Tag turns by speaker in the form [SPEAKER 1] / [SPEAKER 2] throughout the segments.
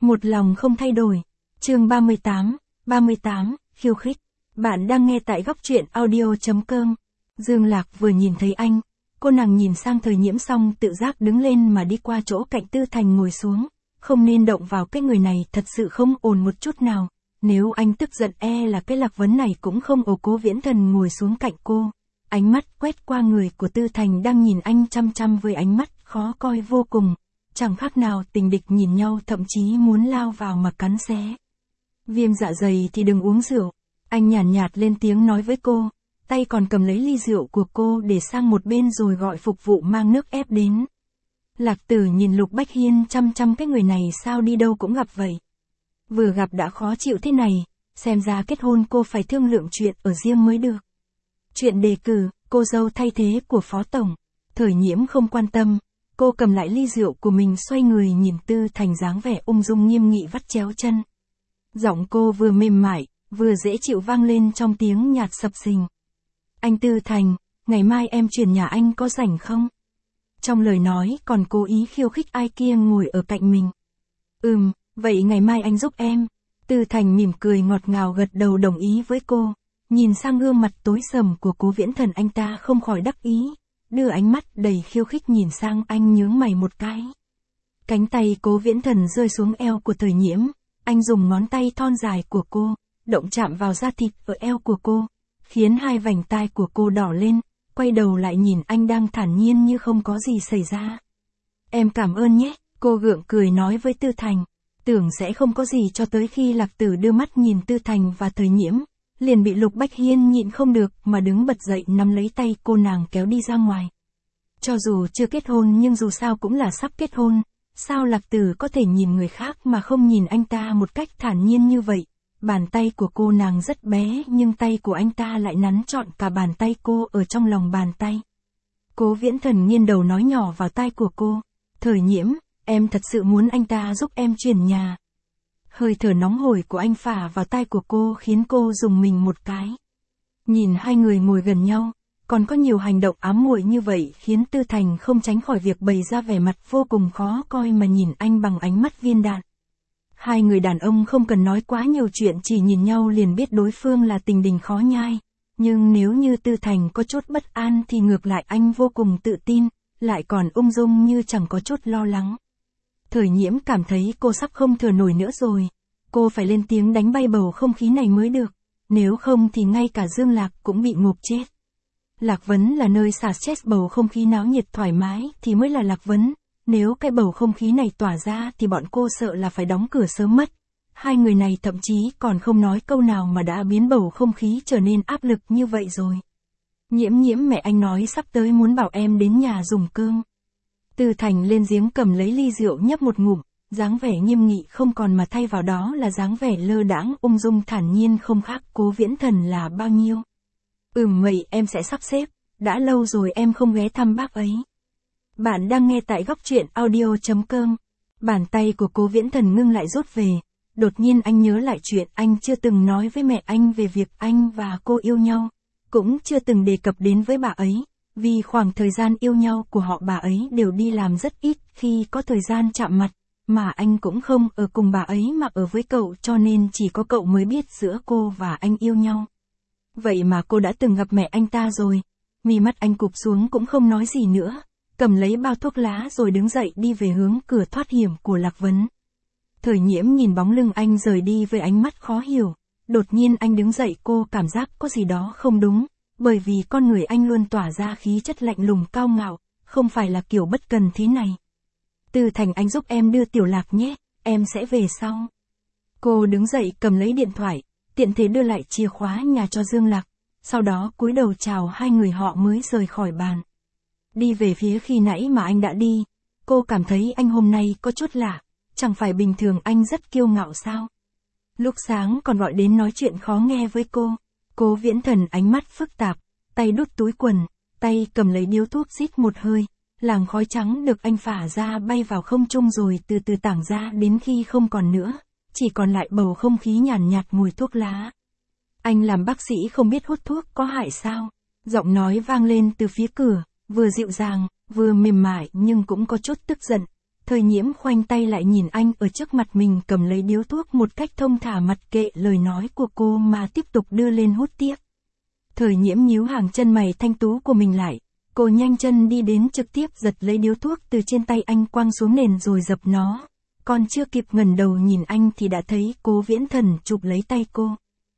[SPEAKER 1] Một lòng không thay đổi. Chương 38, khiêu khích. Bạn đang nghe tại góc truyện audio.com. Dương Lạc vừa nhìn thấy anh, cô nàng nhìn sang Thời Nhiễm xong tự giác đứng lên mà đi qua chỗ cạnh Tư Thành ngồi xuống. Không nên động vào cái người này, thật sự không ổn một chút nào. Nếu anh tức giận là cái Lạc Vấn này cũng không ổ. Cố Viễn Thần ngồi xuống cạnh cô. Ánh mắt quét qua người của Tư Thành đang nhìn anh chăm chăm với ánh mắt khó coi vô cùng. Chẳng khác nào tình địch nhìn nhau, thậm chí muốn lao vào mà cắn xé. Viêm dạ dày thì đừng uống rượu. Anh nhàn nhạt lên tiếng nói với cô, tay còn cầm lấy ly rượu của cô để sang một bên rồi gọi phục vụ mang nước ép đến. Lạc Tử nhìn Lục Bách Hiên chăm chăm, cái người này sao đi đâu cũng gặp vậy. Vừa gặp đã khó chịu thế này, xem ra kết hôn cô phải thương lượng chuyện ở riêng mới được. Chuyện đề cử, cô dâu thay thế của Phó Tổng. Thời Nhiễm không quan tâm, cô cầm lại ly rượu của mình xoay người nhìn Tư Thành dáng vẻ ung dung nghiêm nghị vắt chéo chân. Giọng cô vừa mềm mại, vừa dễ chịu vang lên trong tiếng nhạt sập sình. Anh Tư Thành, ngày mai em chuyển nhà anh có rảnh không? Trong lời nói còn cố ý khiêu khích ai kia ngồi ở cạnh mình. Vậy ngày mai anh giúp em. Tư Thành mỉm cười ngọt ngào gật đầu đồng ý với cô. Nhìn sang gương mặt tối sầm của Cố Viễn Thần, anh ta không khỏi đắc ý, đưa ánh mắt đầy khiêu khích nhìn sang anh, nhướng mày một cái. Cánh tay Cố Viễn Thần rơi xuống eo của Thời Nhiễm, anh dùng ngón tay thon dài của cô, động chạm vào da thịt ở eo của cô, khiến hai vành tai của cô đỏ lên, quay đầu lại nhìn anh đang thản nhiên như không có gì xảy ra. Em cảm ơn nhé, cô gượng cười nói với Tư Thành, tưởng sẽ không có gì cho tới khi Lạc Tử đưa mắt nhìn Tư Thành và Thời Nhiễm, liền bị Lục Bách Hiên nhịn không được mà đứng bật dậy nắm lấy tay cô nàng kéo đi ra ngoài. Cho dù chưa kết hôn nhưng dù sao cũng là sắp kết hôn, sao Lạc Tử có thể nhìn người khác mà không nhìn anh ta một cách thản nhiên như vậy. Bàn tay của cô nàng rất bé nhưng tay của anh ta lại nắn trọn cả bàn tay cô ở trong lòng bàn tay. Cố Viễn Thần nghiêng đầu nói nhỏ vào tai của cô, Thời Nhiễm, em thật sự muốn anh ta giúp em chuyển nhà. Hơi thở nóng hổi của anh phả vào tai của cô khiến cô rùng mình một cái. Nhìn hai người ngồi gần nhau, còn có nhiều hành động ám muội như vậy khiến Tư Thành không tránh khỏi việc bày ra vẻ mặt vô cùng khó coi mà nhìn anh bằng ánh mắt viên đạn. Hai người đàn ông không cần nói quá nhiều chuyện, chỉ nhìn nhau liền biết đối phương là tình đình khó nhai. Nhưng nếu như Tư Thành có chút bất an thì ngược lại anh vô cùng tự tin, lại còn ung dung như chẳng có chút lo lắng. Thời Nhiễm cảm thấy cô sắp không thở nổi nữa rồi. Cô phải lên tiếng đánh bay bầu không khí này mới được. Nếu không thì ngay cả Dương Lạc cũng bị ngộp chết. Lạc Vấn là nơi xả stress, bầu không khí náo nhiệt thoải mái thì mới là Lạc Vấn. Nếu cái bầu không khí này tỏa ra thì bọn cô sợ là phải đóng cửa sớm mất. Hai người này thậm chí còn không nói câu nào mà đã biến bầu không khí trở nên áp lực như vậy rồi. Nhiễm Nhiễm, mẹ anh nói sắp tới muốn bảo em đến nhà dùng cơm. Tư Thành lên giếng cầm lấy ly rượu nhấp một ngụm, dáng vẻ nghiêm nghị không còn mà thay vào đó là dáng vẻ lơ đãng ung dung thản nhiên không khác Cố Viễn Thần là bao nhiêu. Vậy em sẽ sắp xếp, đã lâu rồi em không ghé thăm bác ấy. Bạn đang nghe tại góc truyện audio.com. Bàn tay của Cố Viễn Thần ngưng lại rút về, đột nhiên anh nhớ lại chuyện anh chưa từng nói với mẹ anh về việc anh và cô yêu nhau, cũng chưa từng đề cập đến với bà ấy. Vì khoảng thời gian yêu nhau của họ bà ấy đều đi làm rất ít khi có thời gian chạm mặt, mà anh cũng không ở cùng bà ấy mà ở với cậu, cho nên chỉ có cậu mới biết giữa cô và anh yêu nhau. Vậy mà cô đã từng gặp mẹ anh ta rồi. Mí mắt anh cụp xuống cũng không nói gì nữa, cầm lấy bao thuốc lá rồi đứng dậy đi về hướng cửa thoát hiểm của Lạc Vấn. Thời Nhiễm nhìn bóng lưng anh rời đi với ánh mắt khó hiểu. Đột nhiên anh đứng dậy, cô cảm giác có gì đó không đúng. Bởi vì con người anh luôn tỏa ra khí chất lạnh lùng cao ngạo, không phải là kiểu bất cần thế này. Tư Thành, anh giúp em đưa Tiểu Lạc nhé, em sẽ về sau. Cô đứng dậy cầm lấy điện thoại, tiện thể đưa lại chìa khóa nhà cho Dương Lạc, sau đó cúi đầu chào hai người họ mới rời khỏi bàn. Đi về phía khi nãy mà anh đã đi, cô cảm thấy anh hôm nay có chút lạ, chẳng phải bình thường anh rất kiêu ngạo sao? Lúc sáng còn gọi đến nói chuyện khó nghe với cô. Cố Viễn Thần ánh mắt phức tạp, tay đút túi quần, tay cầm lấy điếu thuốc rít một hơi, làn khói trắng được anh phả ra bay vào không trung rồi từ từ tản ra đến khi không còn nữa, chỉ còn lại bầu không khí nhàn nhạt mùi thuốc lá. Anh làm bác sĩ không biết hút thuốc có hại sao? Giọng nói vang lên từ phía cửa, vừa dịu dàng, vừa mềm mại nhưng cũng có chút tức giận. Thời Nhiễm khoanh tay lại nhìn anh ở trước mặt mình cầm lấy điếu thuốc một cách thông thả mặc kệ lời nói của cô mà tiếp tục đưa lên hút tiếp. Thời Nhiễm nhíu hàng chân mày thanh tú của mình lại, cô nhanh chân đi đến trực tiếp giật lấy điếu thuốc từ trên tay anh quăng xuống nền rồi dập nó. Còn chưa kịp ngẩng đầu nhìn anh thì đã thấy Cố Viễn Thần chụp lấy tay cô.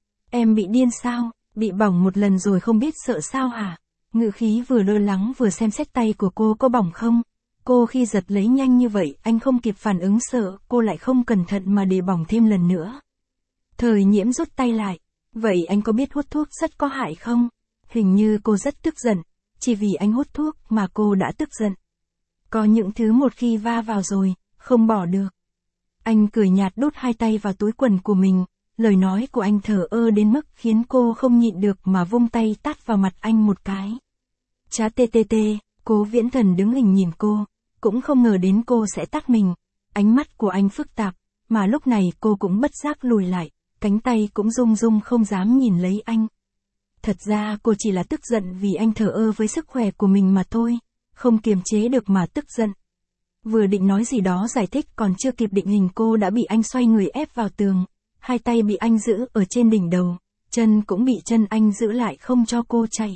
[SPEAKER 1] Em bị điên sao, bị bỏng một lần rồi không biết sợ sao hả? Ngữ khí vừa lo lắng vừa xem xét tay của cô có bỏng không. Cô khi giật lấy nhanh như vậy anh không kịp phản ứng sợ cô lại không cẩn thận mà để bỏng thêm lần nữa. Thời Nhiễm rút tay lại. Vậy anh có biết hút thuốc rất có hại không? Hình như cô rất tức giận. Chỉ vì anh hút thuốc mà cô đã tức giận. Có những thứ một khi va vào rồi, không bỏ được. Anh cười nhạt đút hai tay vào túi quần của mình. Lời nói của anh thờ ơ đến mức khiến cô không nhịn được mà vung tay tát vào mặt anh một cái. Chá tê tê tê, Cố Viễn Thần đứng hình nhìn cô. Cũng không ngờ đến cô sẽ tát mình. Ánh mắt của anh phức tạp, mà lúc này cô cũng bất giác lùi lại. Cánh tay cũng rung rung không dám nhìn lấy anh. Thật ra cô chỉ là tức giận vì anh thờ ơ với sức khỏe của mình mà thôi. Không kiềm chế được mà tức giận. Vừa định nói gì đó giải thích còn chưa kịp định hình cô đã bị anh xoay người ép vào tường. Hai tay bị anh giữ ở trên đỉnh đầu. Chân cũng bị chân anh giữ lại không cho cô chạy.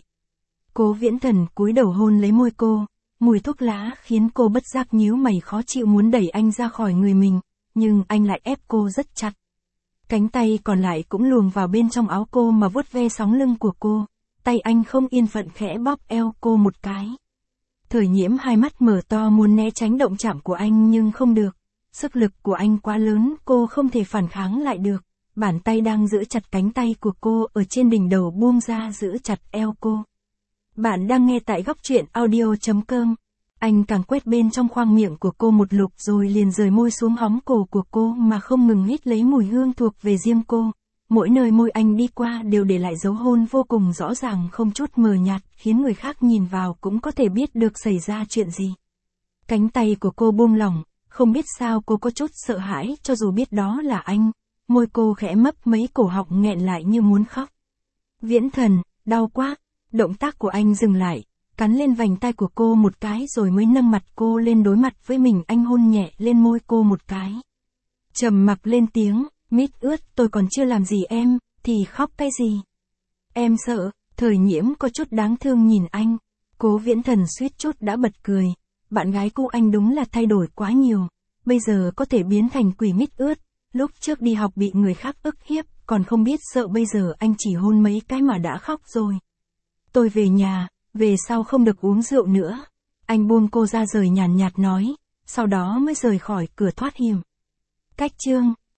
[SPEAKER 1] Cố Viễn Thần cúi đầu hôn lấy môi cô. Mùi thuốc lá khiến cô bất giác nhíu mày khó chịu muốn đẩy anh ra khỏi người mình. Nhưng anh lại ép cô rất chặt. Cánh tay còn lại cũng luồn vào bên trong áo cô mà vuốt ve sóng lưng của cô. Tay anh không yên phận khẽ bóp eo cô một cái. Thời Nhiễm hai mắt mở to muốn né tránh động chạm của anh nhưng không được. Sức lực của anh quá lớn cô không thể phản kháng lại được. Bàn tay đang giữ chặt cánh tay của cô ở trên đỉnh đầu buông ra giữ chặt eo cô. Bạn đang nghe tại góc truyện audio.com. Anh càng quét bên trong khoang miệng của cô một lục rồi liền rời môi xuống hõm cổ của cô mà không ngừng hít lấy mùi hương thuộc về riêng cô. Mỗi nơi môi anh đi qua đều để lại dấu hôn vô cùng rõ ràng không chút mờ nhạt, khiến người khác nhìn vào cũng có thể biết được xảy ra chuyện gì. Cánh tay của cô buông lỏng, không biết sao cô có chút sợ hãi cho dù biết đó là anh. Môi cô khẽ mấp mấy cổ họng nghẹn lại như muốn khóc. Viễn Thần, đau quá. Động tác của anh dừng lại, cắn lên vành tai của cô một cái rồi mới nâng mặt cô lên đối mặt với mình. Anh hôn nhẹ lên môi cô một cái. Trầm mặc lên tiếng, mít ướt tôi còn chưa làm gì em, thì khóc cái gì? Em sợ. Thời Nhiễm có chút đáng thương nhìn anh. Cố Viễn Thần suýt chút đã bật cười. Bạn gái cũ anh đúng là thay đổi quá nhiều. Bây giờ có thể biến thành quỷ mít ướt. Lúc trước đi học bị người khác ức hiếp, còn không biết sợ bây giờ anh chỉ hôn mấy cái mà đã khóc rồi. Tôi về nhà, về sau không được uống rượu nữa. Anh buông cô ra rời nhàn nhạt nói, sau đó mới rời khỏi cửa thoát hiểm. Cách chương